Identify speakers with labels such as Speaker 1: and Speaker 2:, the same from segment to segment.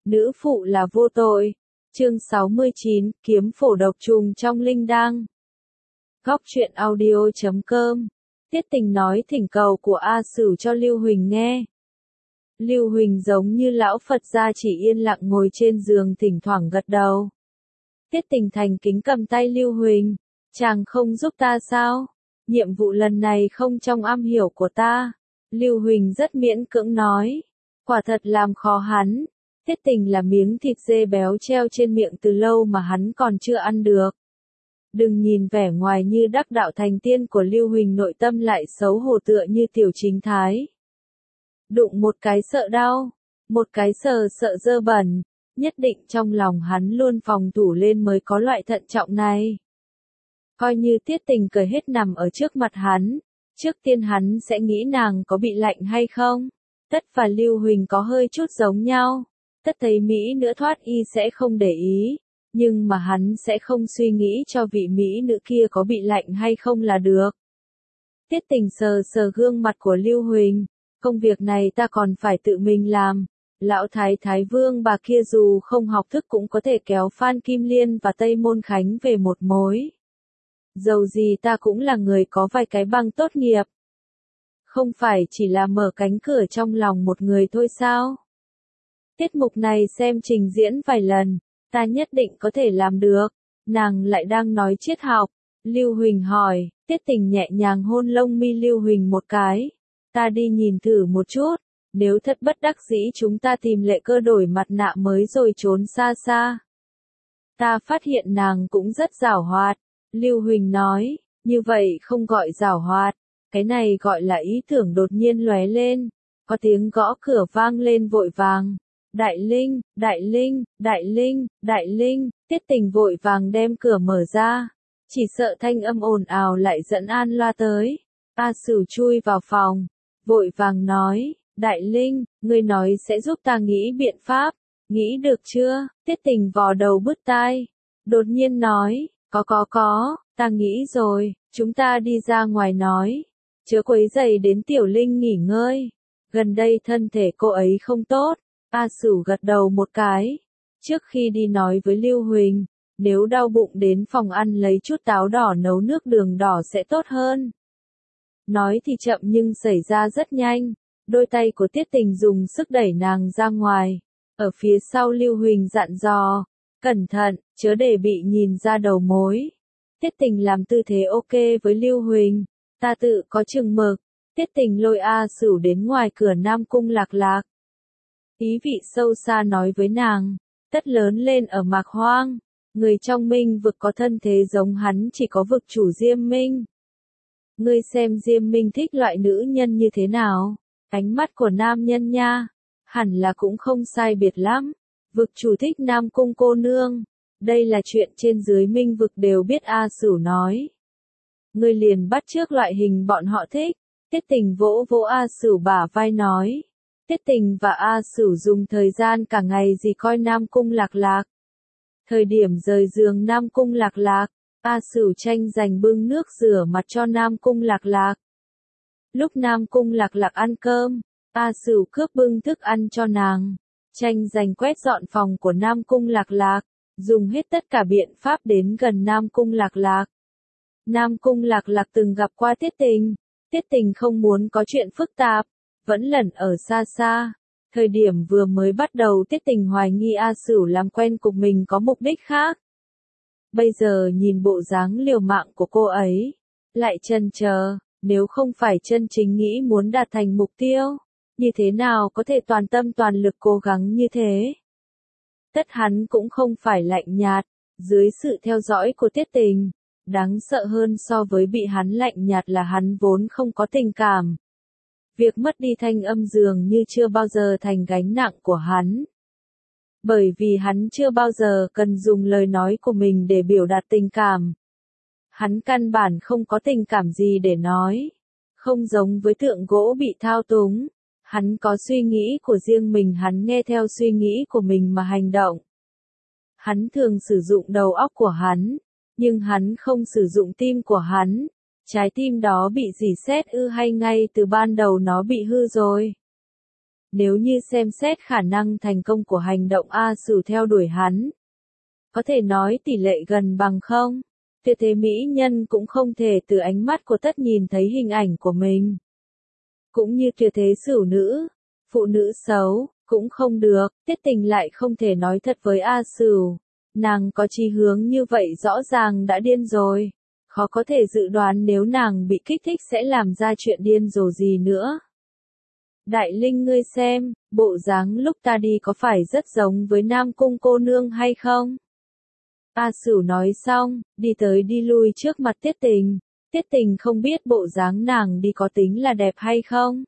Speaker 1: nữ phụ là vô tội. Chương 69, kiếm phổ độc trùng trong linh đăng. Góc truyện audio.com. Tiết Tình nói thỉnh cầu của A Sửu cho Lưu Huỳnh nghe. Lưu Huỳnh giống như lão Phật gia chỉ yên lặng ngồi trên giường thỉnh thoảng gật đầu. Tiết Tình thành kính cầm tay Lưu Huỳnh. Chàng không giúp ta sao? Nhiệm vụ lần này không trong am hiểu của ta. Lưu Huỳnh rất miễn cưỡng nói. Quả thật làm khó hắn. Tiết Tình là miếng thịt dê béo treo trên miệng từ lâu mà hắn còn chưa ăn được. Đừng nhìn vẻ ngoài như đắc đạo thành tiên của Lưu Huỳnh, nội tâm lại xấu hổ tựa như Tiểu Chính Thái. Đụng một cái sợ đau, một cái sợ dơ bẩn, nhất định trong lòng hắn luôn phòng thủ lên mới có loại thận trọng này. Coi như Tiết Tình cười hết nằm ở trước mặt hắn, trước tiên hắn sẽ nghĩ nàng có bị lạnh hay không. Tất và Lưu Huỳnh có hơi chút giống nhau. Tất thấy mỹ nữ thoát y sẽ không để ý, nhưng mà hắn sẽ không suy nghĩ cho vị mỹ nữ kia có bị lạnh hay không là được. Tiết Tình sờ gương mặt của Lưu Huỳnh, công việc này ta còn phải tự mình làm. Lão Thái Vương bà kia dù không học thức cũng có thể kéo Phan Kim Liên và Tây Môn Khánh về một mối. Dầu gì ta cũng là người có vài cái bằng tốt nghiệp. Không phải chỉ là mở cánh cửa trong lòng một người thôi sao? Tiết mục này xem trình diễn vài lần, ta nhất định có thể làm được. Nàng lại đang nói triết học. Lưu Huỳnh hỏi. Tiết Tình nhẹ nhàng hôn lông mi Lưu Huỳnh một cái. Ta đi nhìn thử một chút, nếu thật bất đắc dĩ chúng ta tìm Lệ Cơ đổi mặt nạ mới rồi trốn xa xa. Ta phát hiện nàng cũng rất giảo hoạt. Lưu Huỳnh nói. Như vậy không gọi giảo hoạt, cái này gọi là ý tưởng đột nhiên lóe lên. Có tiếng gõ cửa vang lên vội vàng. Đại Linh, Đại Linh, Đại Linh, Đại Linh. Tiết Tình vội vàng đem cửa mở ra. Chỉ sợ thanh âm ồn ào lại dẫn An Loa tới. A Sửu chui vào phòng, vội vàng nói. Đại Linh, ngươi nói sẽ giúp ta nghĩ biện pháp. Nghĩ được chưa? Tiết Tình vò đầu bứt tai. Đột nhiên nói. Có, ta nghĩ rồi. Chúng ta đi ra ngoài nói. Chớ quấy rầy đến Tiểu Linh nghỉ ngơi. Gần đây thân thể cô ấy không tốt. A Sửu gật đầu một cái. Trước khi đi nói với Lưu Huỳnh, nếu đau bụng đến phòng ăn lấy chút táo đỏ nấu nước đường đỏ sẽ tốt hơn. Nói thì chậm nhưng xảy ra rất nhanh. Đôi tay của Tiết Tình dùng sức đẩy nàng ra ngoài. Ở phía sau Lưu Huỳnh dặn dò. Cẩn thận, chớ để bị nhìn ra đầu mối. Tiết Tình làm tư thế ok với Lưu Huỳnh. Ta tự có chừng mực. Tiết Tình lôi A Sửu đến ngoài cửa Nam Cung Lạc Lạc. Ý vị sâu xa nói với nàng. Tất lớn lên ở Mạc Hoang. Người trong Minh vực có thân thế giống hắn chỉ có vực chủ Diêm Minh. Ngươi xem Diêm Minh thích loại nữ nhân như thế nào? Ánh mắt của nam nhân nha. Hẳn là cũng không sai biệt lắm. Vực chủ thích Nam Cung cô nương. Đây là chuyện trên dưới Minh vực đều biết. A Sửu nói. Ngươi liền bắt chước loại hình bọn họ thích. Tiết Tình vỗ A Sửu bả vai nói. Tiết Tình và A Sửu dùng thời gian cả ngày gì coi Nam Cung Lạc Lạc. Thời điểm rời giường Nam Cung Lạc Lạc, A Sửu tranh giành bưng nước rửa mặt cho Nam Cung Lạc Lạc. Lúc Nam Cung Lạc Lạc ăn cơm, A Sửu cướp bưng thức ăn cho nàng. Tranh giành quét dọn phòng của Nam Cung Lạc Lạc, dùng hết tất cả biện pháp đến gần Nam Cung Lạc Lạc. Nam Cung Lạc Lạc từng gặp qua Tiết Tình. Tiết Tình không muốn có chuyện phức tạp, vẫn lẩn ở xa xa. Thời điểm vừa mới bắt đầu Tiết Tình hoài nghi A Sửu làm quen cùng mình có mục đích khác. Bây giờ nhìn bộ dáng liều mạng của cô ấy, lại chần chờ, nếu không phải chân chính nghĩ muốn đạt thành mục tiêu, như thế nào có thể toàn tâm toàn lực cố gắng như thế. Tất hắn cũng không phải lạnh nhạt, dưới sự theo dõi của Tiết Tình, đáng sợ hơn so với bị hắn lạnh nhạt là hắn vốn không có tình cảm. Việc mất đi thanh âm dường như chưa bao giờ thành gánh nặng của hắn. Bởi vì hắn chưa bao giờ cần dùng lời nói của mình để biểu đạt tình cảm. Hắn căn bản không có tình cảm gì để nói. Không giống với tượng gỗ bị thao túng. Hắn có suy nghĩ của riêng mình, hắn nghe theo suy nghĩ của mình mà hành động. Hắn thường sử dụng đầu óc của hắn, nhưng hắn không sử dụng tim của hắn. Trái tim đó bị rỉ sét ư hay ngay từ ban đầu nó bị hư rồi? nếu như xem xét khả năng thành công của hành động A Sửu theo đuổi hắn. Có thể nói tỷ lệ gần bằng không? Tuyệt thế mỹ nhân cũng không thể từ ánh mắt của Tất nhìn thấy hình ảnh của mình. Cũng như tuyệt thế Sửu nữ, phụ nữ xấu, cũng không được, Tiết Tình lại không thể nói thật với A Sửu. Nàng có chí hướng như vậy rõ ràng đã điên rồi. Khó có thể dự đoán nếu nàng bị kích thích sẽ làm ra chuyện điên rồ gì nữa. Đại Linh ngươi xem, bộ dáng lúc ta đi có phải rất giống với Nam Cung cô nương hay không? A Sửu nói xong, đi tới đi lui trước mặt Tiết Tình. Tiết Tình không biết bộ dáng nàng đi có tính là đẹp hay không.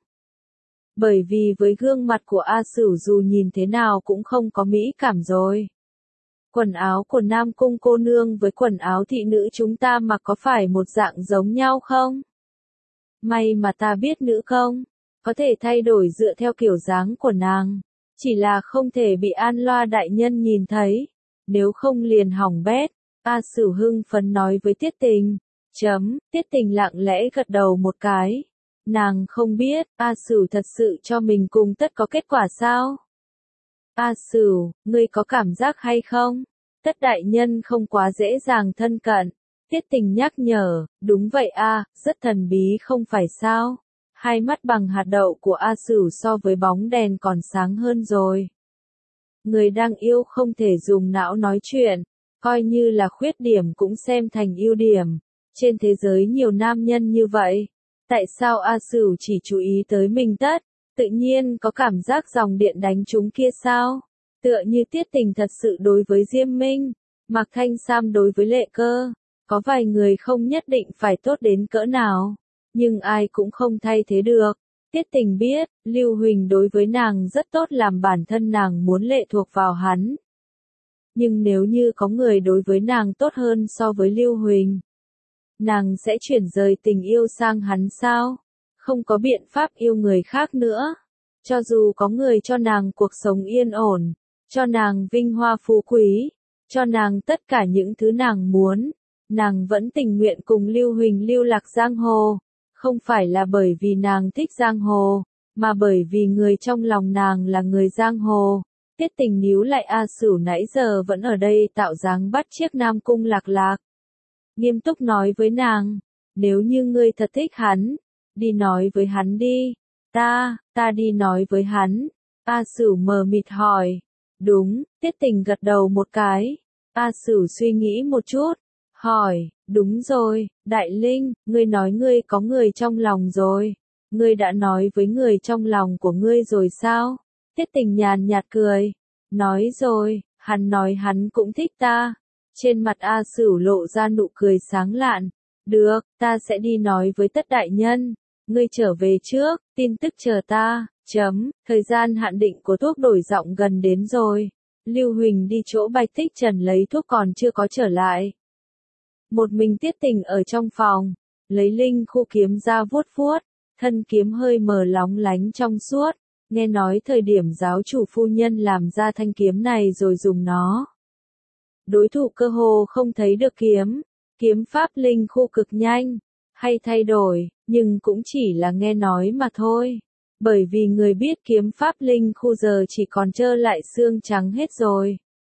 Speaker 1: Bởi vì với gương mặt của A Sửu dù nhìn thế nào cũng không có mỹ cảm rồi. Quần áo của Nam Cung cô nương với quần áo thị nữ chúng ta mặc có phải một dạng giống nhau không? May mà ta biết nữ công, có thể thay đổi dựa theo kiểu dáng của nàng. Chỉ là không thể bị An Loa đại nhân nhìn thấy, nếu không liền hỏng bét. A Sửu hưng phấn nói với Tiết Tình. Tiết Tình lặng lẽ gật đầu một cái. Nàng không biết, A Sửu thật sự cho mình cùng Tất có kết quả sao? A Sửu, ngươi có cảm giác hay không? Tất đại nhân không quá dễ dàng thân cận. Tiết Tình nhắc nhở, đúng vậy a, rất thần bí không phải sao? Hai mắt bằng hạt đậu của A Sửu so với bóng đèn còn sáng hơn rồi. Người đang yêu không thể dùng não nói chuyện, coi như là khuyết điểm cũng xem thành ưu điểm. Trên thế giới nhiều nam nhân như vậy, tại sao A Sửu chỉ chú ý tới mình Tất? Tự nhiên có cảm giác dòng điện đánh trúng kia sao? Tựa như Tiết Tình thật sự đối với Diêm Minh, Mạc Thanh Sam đối với Lệ Cơ. Có vài người không nhất định phải tốt đến cỡ nào, nhưng ai cũng không thay thế được. Tiết Tình biết, Lưu Huỳnh đối với nàng rất tốt làm bản thân nàng muốn lệ thuộc vào hắn. Nhưng nếu như có người đối với nàng tốt hơn so với Lưu Huỳnh, nàng sẽ chuyển rời tình yêu sang hắn sao? Không có biện pháp yêu người khác nữa. Cho dù có người cho nàng cuộc sống yên ổn, cho nàng vinh hoa phú quý, cho nàng tất cả những thứ nàng muốn, nàng vẫn tình nguyện cùng Lưu Huỳnh lưu lạc giang hồ. Không phải là bởi vì nàng thích giang hồ, mà bởi vì người trong lòng nàng là người giang hồ. Tiết Tình níu lại A Sửu nãy giờ vẫn ở đây tạo dáng bắt chiếc Nam Cung Lạc Lạc. Nghiêm túc nói với nàng, nếu như ngươi thật thích hắn, đi nói với hắn đi. Ta đi nói với hắn. A Sửu mờ mịt hỏi. Đúng, Tiết Tình gật đầu một cái. A Sửu suy nghĩ một chút, hỏi, đúng rồi, Đại Linh, ngươi nói ngươi có người trong lòng rồi. Ngươi đã nói với người trong lòng của ngươi rồi sao? Tiết Tình nhàn nhạt cười. Nói rồi, hắn nói hắn cũng thích ta. Trên mặt A Sửu lộ ra nụ cười sáng lạn. Được, ta sẽ đi nói với Tất đại nhân. Ngươi trở về trước, tin tức chờ ta. Thời gian hạn định của thuốc đổi giọng gần đến rồi. Lưu Huỳnh đi chỗ Bạch Tích Trần lấy thuốc còn chưa có trở lại. Một mình Tiết Tình ở trong phòng, lấy linh khu kiếm ra vuốt vuốt, thân kiếm hơi mờ lóng lánh trong suốt, nghe nói thời điểm giáo chủ phu nhân làm ra thanh kiếm này rồi dùng nó. Đối thủ cơ hồ không thấy được kiếm pháp linh khu cực nhanh, hay thay đổi, nhưng cũng chỉ là nghe nói mà thôi. Bởi vì người biết kiếm pháp linh khu giờ chỉ còn trơ lại xương trắng hết rồi.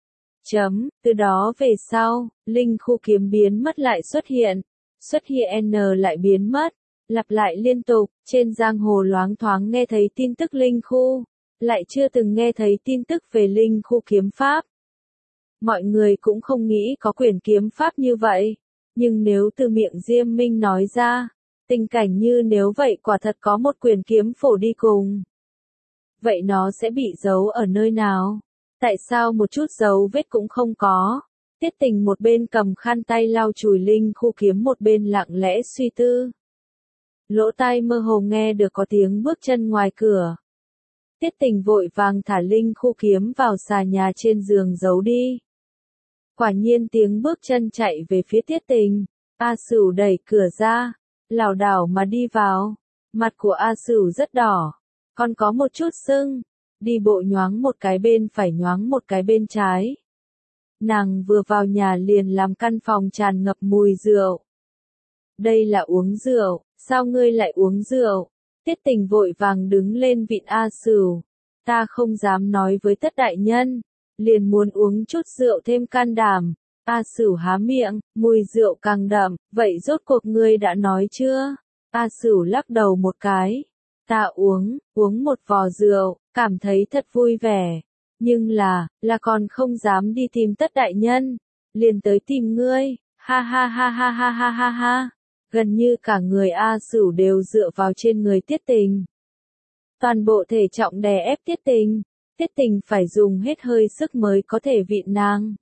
Speaker 1: Từ đó về sau, linh khu kiếm biến mất lại xuất hiện lại biến mất, lặp lại liên tục, trên giang hồ loáng thoáng nghe thấy tin tức linh khu, lại chưa từng nghe thấy tin tức về linh khu kiếm pháp. Mọi người cũng không nghĩ có quyển kiếm pháp như vậy, nhưng nếu từ miệng Diêm Minh nói ra, tình cảnh như nếu vậy quả thật có một quyển kiếm phổ đi cùng. Vậy nó sẽ bị giấu ở nơi nào? Tại sao một chút dấu vết cũng không có? Tiết Tình một bên cầm khăn tay lau chùi linh khu kiếm một bên lặng lẽ suy tư. Lỗ tai mơ hồ nghe được có tiếng bước chân ngoài cửa. Tiết Tình vội vàng thả linh khu kiếm vào xà nhà trên giường giấu đi. Quả nhiên tiếng bước chân chạy về phía Tiết Tình. A Sửu đẩy cửa ra, lảo đảo mà đi vào. Mặt của A Sửu rất đỏ, còn có một chút sưng. Đi bộ nhoáng một cái bên phải nhoáng một cái bên trái. Nàng vừa vào nhà liền làm căn phòng tràn ngập mùi rượu. Đây là uống rượu, sao ngươi lại uống rượu? Tiết Tình vội vàng đứng lên vịn A Sửu. ta không dám nói với Tất đại nhân, liền muốn uống chút rượu thêm can đảm. A Sửu há miệng, mùi rượu càng đậm, vậy rốt cuộc ngươi đã nói chưa? A Sửu lắc đầu một cái. Ta uống một vò rượu, cảm thấy thật vui vẻ. Nhưng là còn không dám đi tìm Tất đại nhân. Liền tới tìm ngươi, ha ha ha ha ha ha ha ha. Gần như cả người A Sửu đều dựa vào trên người Tiết Tình. Toàn bộ thể trọng đè ép Tiết Tình. Tiết Tình phải dùng hết hơi sức mới có thể vịn nàng.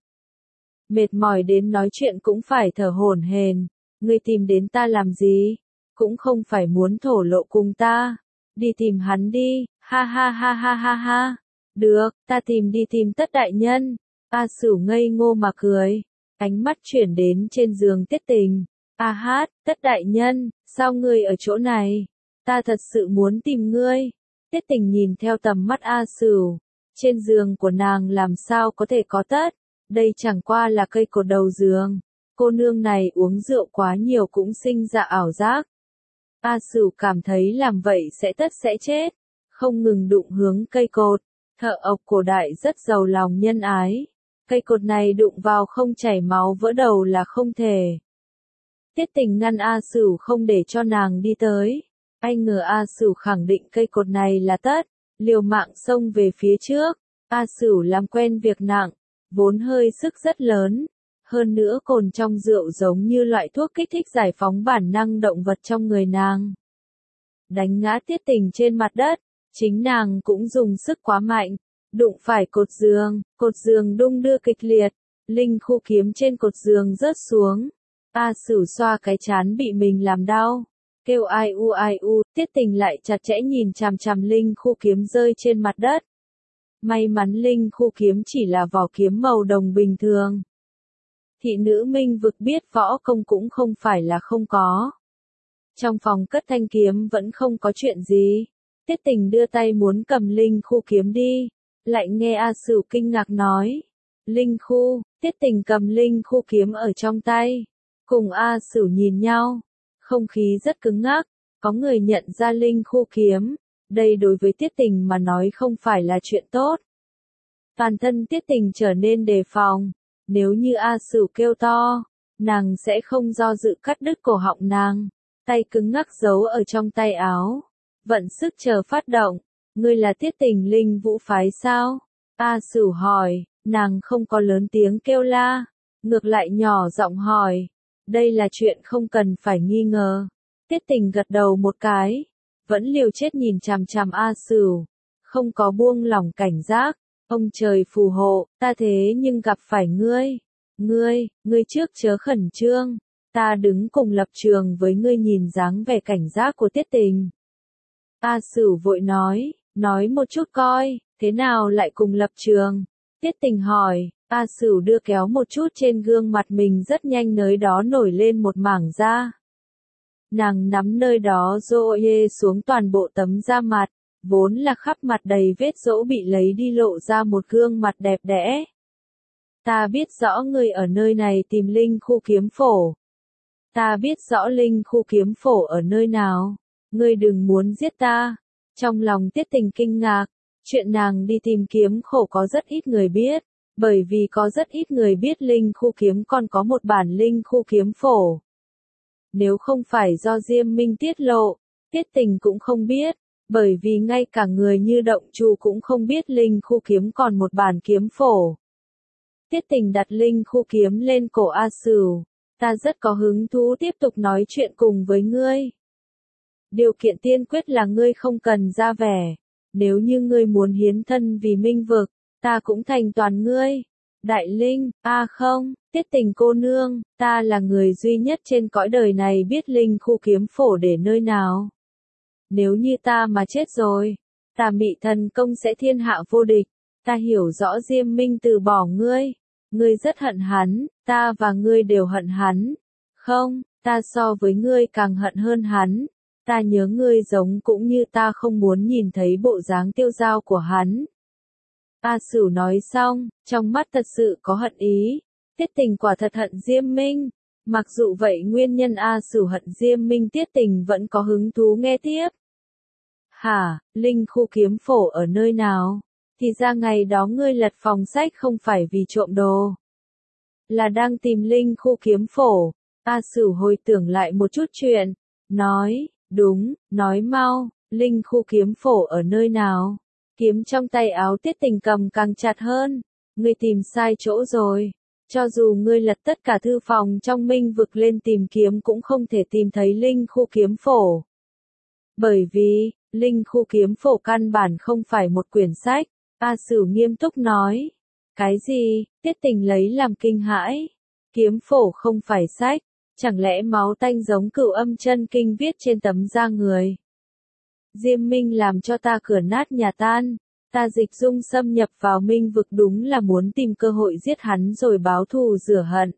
Speaker 1: Mệt mỏi đến nói chuyện cũng phải thở hổn hển. Ngươi tìm đến ta làm gì? Cũng không phải muốn thổ lộ cùng ta. Đi tìm hắn đi, ha ha ha ha ha ha. Được, ta đi tìm Tất đại nhân. A Sửu ngây ngô mà cười. Ánh mắt chuyển đến trên giường Tiết Tình. A hát, Tất đại nhân, sao ngươi ở chỗ này? Ta thật sự muốn tìm ngươi. Tiết Tình nhìn theo tầm mắt A Sửu. Trên giường của nàng làm sao có thể có tất? Đây chẳng qua là cây cột đầu giường. Cô nương này uống rượu quá nhiều cũng sinh ra ảo giác. A Sửu cảm thấy làm vậy sẽ chết. Không ngừng đụng hướng cây cột. Thợ ộc cổ đại rất giàu lòng nhân ái. Cây cột này đụng vào không chảy máu vỡ đầu là không thể. Tiết Tình ngăn A Sửu không để cho nàng đi tới. Anh ngờ A Sửu khẳng định cây cột này là tất. Liều mạng xông về phía trước. A Sửu làm quen việc nặng. Vốn hơi sức rất lớn. Hơn nữa cồn trong rượu giống như loại thuốc kích thích giải phóng bản năng động vật trong người nàng. Đánh ngã Tiết Tình trên mặt đất. Chính nàng cũng dùng sức quá mạnh. Đụng phải cột giường đung đưa kịch liệt. Linh khu kiếm trên cột giường rớt xuống. A Sửu xoa cái trán bị mình làm đau. Kêu ai u, Tiết Tình lại chặt chẽ nhìn chằm chằm linh khu kiếm rơi trên mặt đất. May mắn linh khu kiếm chỉ là vỏ kiếm màu đồng bình thường. Thị nữ Minh Vực biết võ công cũng không phải là không có. Trong phòng cất thanh kiếm vẫn không có chuyện gì. Tiết Tình đưa tay muốn cầm linh khu kiếm đi. Lại nghe A Sửu kinh ngạc nói. Linh khu, Tiết Tình cầm linh khu kiếm ở trong tay. Cùng A Sửu nhìn nhau. Không khí rất cứng ngắc. Có người nhận ra linh khu kiếm. Đây đối với Tiết Tình mà nói không phải là chuyện tốt. Toàn thân Tiết Tình trở nên đề phòng. Nếu như A Sửu kêu to, nàng sẽ không do dự cắt đứt cổ họng nàng. Tay cứng ngắc giấu ở trong tay áo. Vận sức chờ phát động. Ngươi là Tiết Tình Linh Vũ phái sao? A Sửu hỏi. Nàng không có lớn tiếng kêu la. Ngược lại nhỏ giọng hỏi. Đây là chuyện không cần phải nghi ngờ. Tiết Tình gật đầu một cái. Vẫn liều chết nhìn chằm chằm A Sửu. Không có buông lỏng cảnh giác. Ông trời phù hộ, ta thế nhưng gặp phải ngươi. Ngươi trước chớ khẩn trương. Ta đứng cùng lập trường với ngươi nhìn dáng vẻ cảnh giác của Tiết Tình. A Sửu vội nói một chút coi, thế nào lại cùng lập trường? Tiết Tình hỏi, A Sửu đưa kéo một chút trên gương mặt mình rất nhanh nơi đó nổi lên một mảng da. Nàng nắm nơi đó rô xuống toàn bộ tấm da mặt. Vốn là khắp mặt đầy vết rỗ bị lấy đi lộ ra một gương mặt đẹp đẽ. Ta biết rõ ngươi ở nơi này tìm linh khu kiếm phổ. Ta biết rõ linh khu kiếm phổ ở nơi nào. Ngươi đừng muốn giết ta. Trong lòng Tiết Tình kinh ngạc. Chuyện nàng đi tìm kiếm khổ có rất ít người biết. Bởi vì có rất ít người biết linh khu kiếm còn có một bản linh khu kiếm phổ. Nếu không phải do Diêm Minh tiết lộ, Tiết Tình cũng không biết. Bởi vì ngay cả người như Động Chu cũng không biết linh khu kiếm còn một bản kiếm phổ. Tiết Tình đặt linh khu kiếm lên cổ A Sửu. Ta rất có hứng thú tiếp tục nói chuyện cùng với ngươi. Điều kiện tiên quyết là ngươi không cần ra vẻ. Nếu như ngươi muốn hiến thân vì Minh Vực, ta cũng thành toàn ngươi. Đại Linh, không, Tiết Tình cô nương, ta là người duy nhất trên cõi đời này biết linh khu kiếm phổ để nơi nào. Nếu như ta mà chết rồi, Tà Mị thần công sẽ thiên hạ vô địch. Ta hiểu rõ Diêm Minh từ bỏ ngươi. Ngươi rất hận hắn, ta và ngươi đều hận hắn. Không, ta so với ngươi càng hận hơn hắn. Ta nhớ ngươi giống cũng như ta không muốn nhìn thấy bộ dáng tiêu dao của hắn. A Sửu nói xong, trong mắt thật sự có hận ý. Tiết Tình quả thật hận Diêm Minh. Mặc dù vậy nguyên nhân A Sửu hận Diêm Minh Tiết Tình vẫn có hứng thú nghe tiếp. Hả, Linh Khu kiếm phổ ở nơi nào? Thì ra ngày đó ngươi lật phòng sách không phải vì trộm đồ. Là đang tìm Linh Khu kiếm phổ. A Sửu hồi tưởng lại một chút chuyện. Nói, đúng, nói mau, Linh Khu kiếm phổ ở nơi nào? Kiếm trong tay áo Tiết Tình cầm càng chặt hơn. Ngươi tìm sai chỗ rồi. Cho dù ngươi lật tất cả thư phòng trong minh vực lên tìm kiếm cũng không thể tìm thấy Linh Khu kiếm phổ. Bởi vì, Linh Khu kiếm phổ căn bản không phải một quyển sách. A Sửu nghiêm túc nói. Cái gì? Tiết Tình lấy làm kinh hãi. Kiếm phổ không phải sách. Chẳng lẽ máu tanh giống Cửu Âm Chân Kinh viết trên tấm da người? Diêm Minh làm cho ta cửa nát nhà tan. Ta Dịch Dung xâm nhập vào minh vực đúng là muốn tìm cơ hội giết hắn rồi báo thù rửa hận.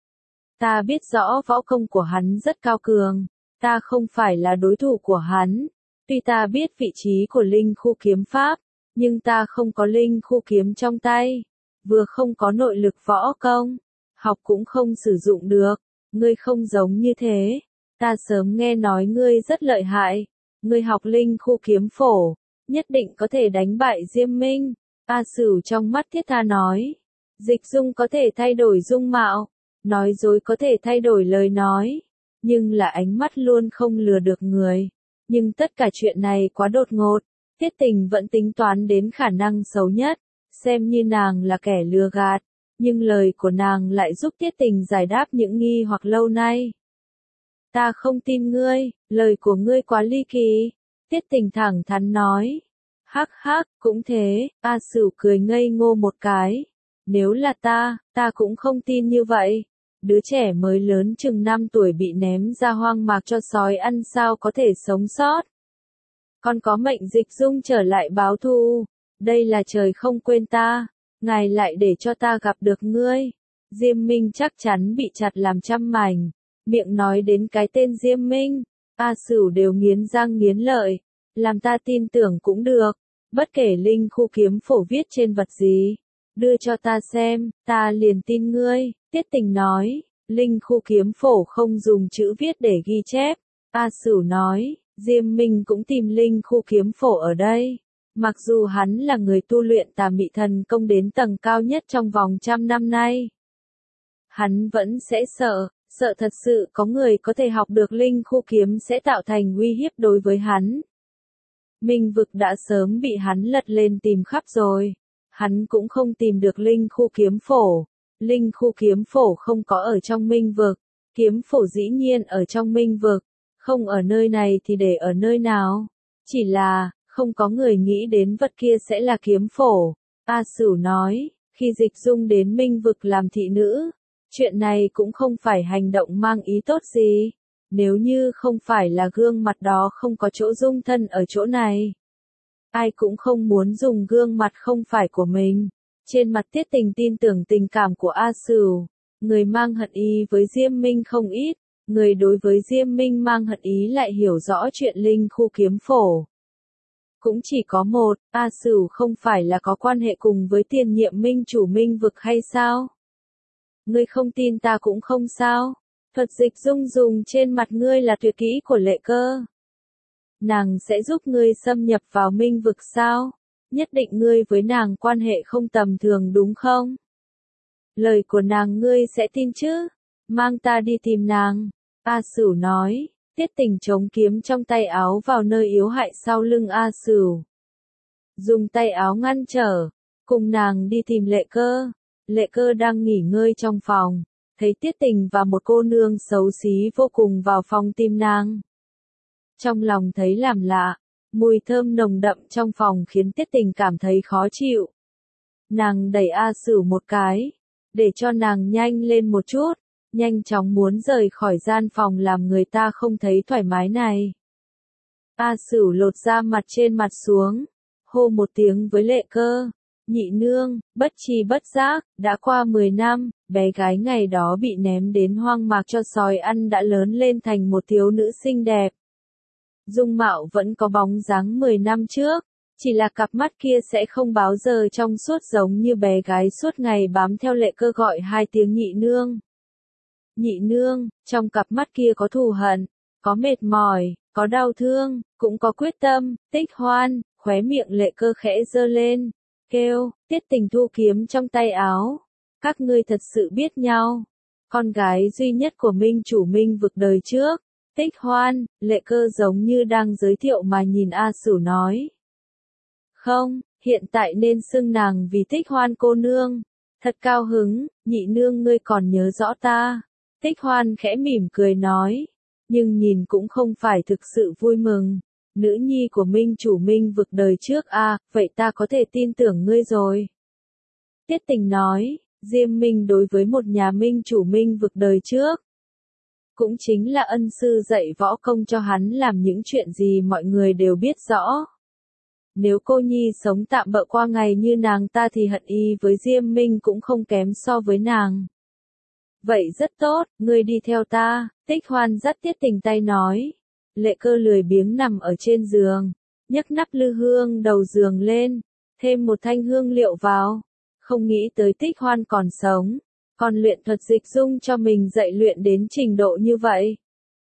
Speaker 1: Ta biết rõ võ công của hắn rất cao cường. Ta không phải là đối thủ của hắn. Tuy ta biết vị trí của Linh Khu kiếm pháp, nhưng ta không có Linh Khu kiếm trong tay. Vừa không có nội lực võ công, học cũng không sử dụng được. Ngươi không giống như thế. Ta sớm nghe nói ngươi rất lợi hại. Ngươi học Linh Khu kiếm phổ, nhất định có thể đánh bại Diêm Minh. A Sửu trong mắt thiết tha nói. Dịch Dung có thể thay đổi dung mạo, nói dối có thể thay đổi lời nói, nhưng là ánh mắt luôn không lừa được người. Nhưng tất cả chuyện này quá đột ngột. Tiết Tình vẫn tính toán đến khả năng xấu nhất, xem như nàng là kẻ lừa gạt, nhưng lời của nàng lại giúp Tiết Tình giải đáp những nghi hoặc lâu nay. Ta không tin ngươi, lời của ngươi quá ly kỳ. Tiết Tình thẳng thắn nói. Hắc hắc, cũng thế. A Sửu cười ngây ngô một cái. Nếu là ta cũng không tin như vậy. Đứa trẻ mới lớn chừng 5 tuổi bị ném ra hoang mạc cho sói ăn sao có thể sống sót. Còn có mệnh Dịch Dung trở lại báo thù. Đây là trời không quên ta. Ngài lại để cho ta gặp được ngươi. Diêm Minh chắc chắn bị chặt làm trăm mảnh. Miệng nói đến cái tên Diêm Minh, A Sửu đều nghiến răng nghiến lợi. Làm ta tin tưởng cũng được. Bất kể Linh Khu kiếm phổ viết trên vật gì, đưa cho ta xem, ta liền tin ngươi. Tiết Tình nói. Linh Khu kiếm phổ không dùng chữ viết để ghi chép. A Sửu nói. Diêm Minh cũng tìm Linh Khu kiếm phổ ở đây. Mặc dù hắn là người tu luyện tà mị thần công đến tầng cao nhất trong vòng 100 năm nay, hắn vẫn sẽ sợ thật sự có người có thể học được Linh Khu kiếm sẽ tạo thành uy hiếp đối với hắn. Minh vực đã sớm bị hắn lật lên tìm khắp rồi. Hắn cũng không tìm được Linh Khu kiếm phổ. Linh Khu kiếm phổ không có ở trong minh vực. Kiếm phổ dĩ nhiên ở trong minh vực. Không ở nơi này thì để ở nơi nào? Chỉ là, không có người nghĩ đến vật kia sẽ là kiếm phổ. A Sửu nói, khi Dịch Dung đến minh vực làm thị nữ, chuyện này cũng không phải hành động mang ý tốt gì. Nếu như không phải là gương mặt đó không có chỗ dung thân ở chỗ này, ai cũng không muốn dùng gương mặt không phải của mình. Trên mặt Tiết Tình tin tưởng tình cảm của A Sửu. Người mang hận ý với Diêm Minh không ít. Người đối với Diêm Minh mang hận ý lại hiểu rõ chuyện Linh Khu kiếm phổ. Cũng chỉ có một, A Sửu không phải là có quan hệ cùng với tiền nhiệm minh chủ minh vực hay sao? Ngươi không tin ta cũng không sao. Thuật Dịch Dung dùng trên mặt ngươi là tuyệt kỹ của Lệ Cơ. Nàng sẽ giúp ngươi xâm nhập vào minh vực sao? Nhất định ngươi với nàng quan hệ không tầm thường đúng không? Lời của nàng ngươi sẽ tin chứ? Mang ta đi tìm nàng. A Sửu nói. Tiết Tình chống kiếm trong tay áo vào nơi yếu hại sau lưng A Sửu. Dùng tay áo ngăn trở. Cùng nàng đi tìm Lệ Cơ. Lệ Cơ đang nghỉ ngơi trong phòng. Thấy Tiết Tình và một cô nương xấu xí vô cùng vào phòng tìm nàng. Trong lòng thấy làm lạ. Mùi thơm nồng đậm trong phòng khiến Tiết Tình cảm thấy khó chịu. Nàng đẩy A Sửu một cái. Để cho nàng nhanh lên một chút. Nhanh chóng muốn rời khỏi gian phòng làm người ta không thấy thoải mái này. A Sửu lột da mặt trên mặt xuống. Hô một tiếng với Lệ Cơ. Nhị nương, bất tri bất giác, đã qua 10 năm, bé gái ngày đó bị ném đến hoang mạc cho sói ăn đã lớn lên thành một thiếu nữ xinh đẹp. Dung mạo vẫn có bóng dáng 10 năm trước, chỉ là cặp mắt kia sẽ không báo giờ trong suốt giống như bé gái suốt ngày bám theo Lệ Cơ gọi 2 tiếng nhị nương. Nhị nương, trong cặp mắt kia có thù hận, có mệt mỏi, có đau thương, cũng có quyết tâm. Tích Hoan, khóe miệng Lệ Cơ khẽ giơ lên, kêu, Tiết Tình thu kiếm trong tay áo. Các ngươi thật sự biết nhau. Con gái duy nhất của Minh Chủ Minh Vực đời trước. Tích Hoan, Lệ Cơ giống như đang giới thiệu mà nhìn A Sửu nói. Không, hiện tại nên xưng nàng vì Tích Hoan cô nương. Thật cao hứng, nhị nương ngươi còn nhớ rõ ta. Tích Hoan khẽ mỉm cười nói, nhưng nhìn cũng không phải thực sự vui mừng. Nữ nhi của Minh Chủ Minh Vực đời trước à, vậy ta có thể tin tưởng ngươi rồi. Tiết Tình nói, Diêm Minh đối với một nhà Minh Chủ Minh Vực đời trước, cũng chính là ân sư dạy võ công cho hắn làm những chuyện gì mọi người đều biết rõ. Nếu cô nhi sống tạm bợ qua ngày như nàng ta thì hận y với Diêm Minh cũng không kém so với nàng. Vậy rất tốt, ngươi đi theo ta. Tích Hoan dắt Tiết Tình tay nói. Lệ Cơ lười biếng nằm ở trên giường, nhấc nắp lư hương đầu giường lên, thêm một thanh hương liệu vào. Không nghĩ tới Tích Hoan còn sống, còn luyện thuật dịch dung cho mình dạy luyện đến trình độ như vậy.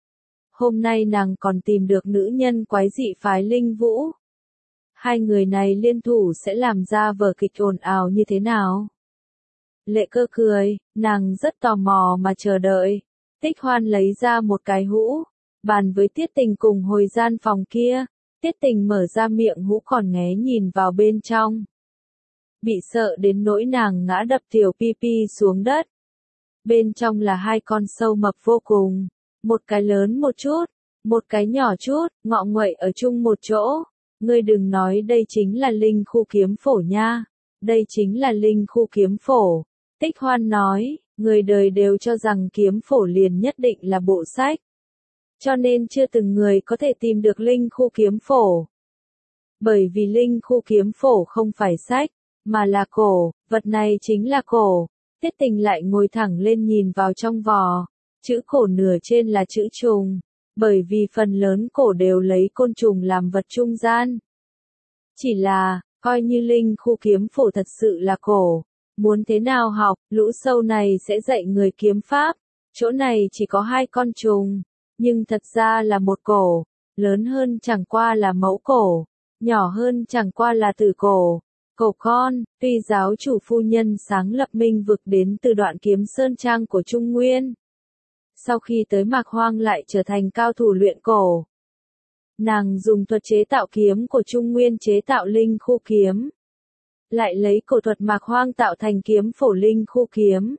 Speaker 1: Hôm nay nàng còn tìm được nữ nhân quái dị phái Linh Vũ. Hai người này liên thủ sẽ làm ra vở kịch ồn ào như thế nào? Lệ Cơ cười, nàng rất tò mò mà chờ đợi. Tích Hoan lấy ra một cái hũ, bàn với Tiết Tình cùng hồi gian phòng kia. Tiết Tình mở ra miệng hũ còn nghé nhìn vào bên trong. Bị sợ đến nỗi nàng ngã đập tiểu pi pi xuống đất. Bên trong là hai con sâu mập vô cùng, một cái lớn một chút, một cái nhỏ chút, ngọ nguậy ở chung một chỗ. Ngươi đừng nói đây chính là linh khu kiếm phổ nha, đây chính là linh khu kiếm phổ. Tích Hoan nói, người đời đều cho rằng kiếm phổ liền nhất định là bộ sách. Cho nên chưa từng người có thể tìm được linh khu kiếm phổ. Bởi vì linh khu kiếm phổ không phải sách, mà là cổ, vật này chính là cổ. Tiết Tình lại ngồi thẳng lên nhìn vào trong vò, chữ cổ nửa trên là chữ trùng, bởi vì phần lớn cổ đều lấy côn trùng làm vật trung gian. Chỉ là, coi như linh khu kiếm phổ thật sự là cổ, muốn thế nào học, lũ sâu này sẽ dạy người kiếm pháp, chỗ này chỉ có hai con trùng, nhưng thật ra là một cổ, lớn hơn chẳng qua là mẫu cổ, nhỏ hơn chẳng qua là tử cổ. Cổ con, tuy giáo chủ phu nhân sáng lập Minh Vực đến từ Đoạn Kiếm Sơn Trang của Trung Nguyên. Sau khi tới Mạc Hoang lại trở thành cao thủ luyện cổ. Nàng dùng thuật chế tạo kiếm của Trung Nguyên chế tạo linh khu kiếm. Lại lấy cổ thuật Mạc Hoang tạo thành kiếm phổ linh khu kiếm.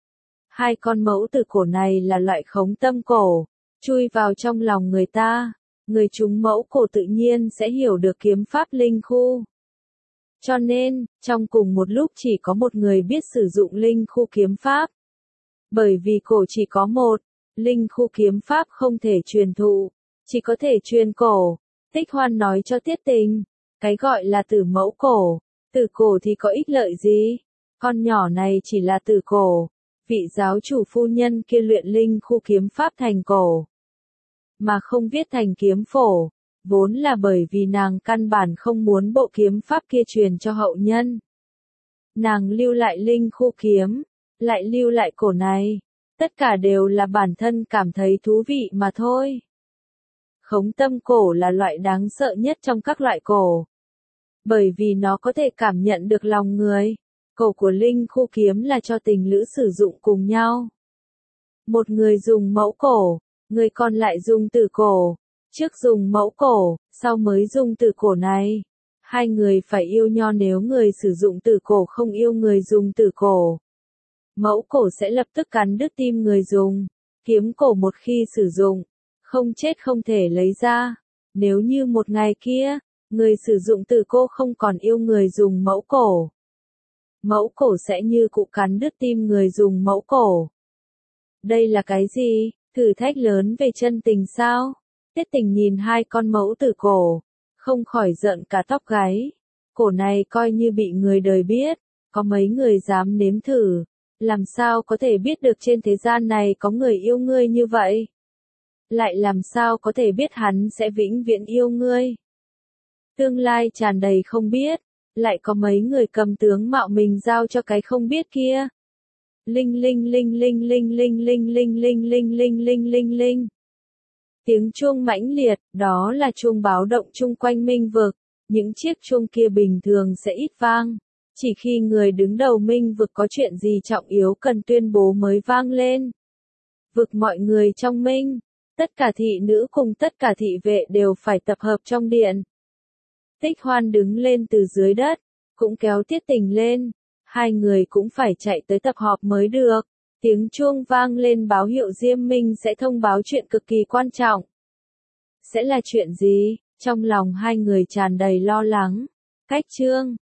Speaker 1: Hai con mẫu tử cổ này là loại khống tâm cổ, chui vào trong lòng người ta, người chúng mẫu cổ tự nhiên sẽ hiểu được kiếm pháp linh khu. Cho nên, trong cùng một lúc chỉ có một người biết sử dụng linh khu kiếm pháp. Bởi vì cổ chỉ có một, linh khu kiếm pháp không thể truyền thụ, chỉ có thể truyền cổ. Tích Hoan nói cho Tiết Tình, cái gọi là tử mẫu cổ, tử cổ thì có ích lợi gì? Con nhỏ này chỉ là tử cổ, vị giáo chủ phu nhân kia luyện linh khu kiếm pháp thành cổ, mà không viết thành kiếm phổ. Vốn là bởi vì nàng căn bản không muốn bộ kiếm pháp kia truyền cho hậu nhân. Nàng lưu lại linh khu kiếm, lại lưu lại cổ này, tất cả đều là bản thân cảm thấy thú vị mà thôi. Khống tâm cổ là loại đáng sợ nhất trong các loại cổ. Bởi vì nó có thể cảm nhận được lòng người. Cổ của linh khu kiếm là cho tình lữ sử dụng cùng nhau. Một người dùng mẫu cổ, người còn lại dùng tử cổ. Trước dùng mẫu cổ, sau mới dùng tử cổ này. Hai người phải yêu nhau, nếu người sử dụng tử cổ không yêu người dùng tử cổ. Mẫu cổ sẽ lập tức cắn đứt tim người dùng. Kiếm cổ một khi sử dụng, không chết không thể lấy ra. Nếu như một ngày kia, người sử dụng tử cổ không còn yêu người dùng mẫu cổ. Mẫu cổ sẽ như cụ cắn đứt tim người dùng mẫu cổ. Đây là cái gì? Thử thách lớn về chân tình sao? Tiết Tình nhìn hai con mẫu tử cổ, không khỏi giận cả tóc gáy. Cổ này coi như bị người đời biết, có mấy người dám nếm thử, làm sao có thể biết được trên thế gian này có người yêu ngươi như vậy? Lại làm sao có thể biết hắn sẽ vĩnh viễn yêu ngươi? Tương lai tràn đầy không biết, lại có mấy người cầm tướng mạo mình giao cho cái không biết kia. Linh linh linh linh linh linh linh linh linh linh linh linh linh linh. Tiếng chuông mãnh liệt, đó là chuông báo động chung quanh Minh vực. Những chiếc chuông kia bình thường sẽ ít vang. Chỉ khi người đứng đầu Minh vực có chuyện gì trọng yếu cần tuyên bố mới vang lên. Vực mọi người trong Minh, tất cả thị nữ cùng tất cả thị vệ đều phải tập hợp trong điện. Tích Hoan đứng lên từ dưới đất, cũng kéo Tiết Tình lên. Hai người cũng phải chạy tới tập họp mới được. Tiếng chuông vang lên báo hiệu Diêm Minh sẽ thông báo chuyện cực kỳ quan trọng. Sẽ là chuyện gì? Trong lòng hai người tràn đầy lo lắng. Cách chương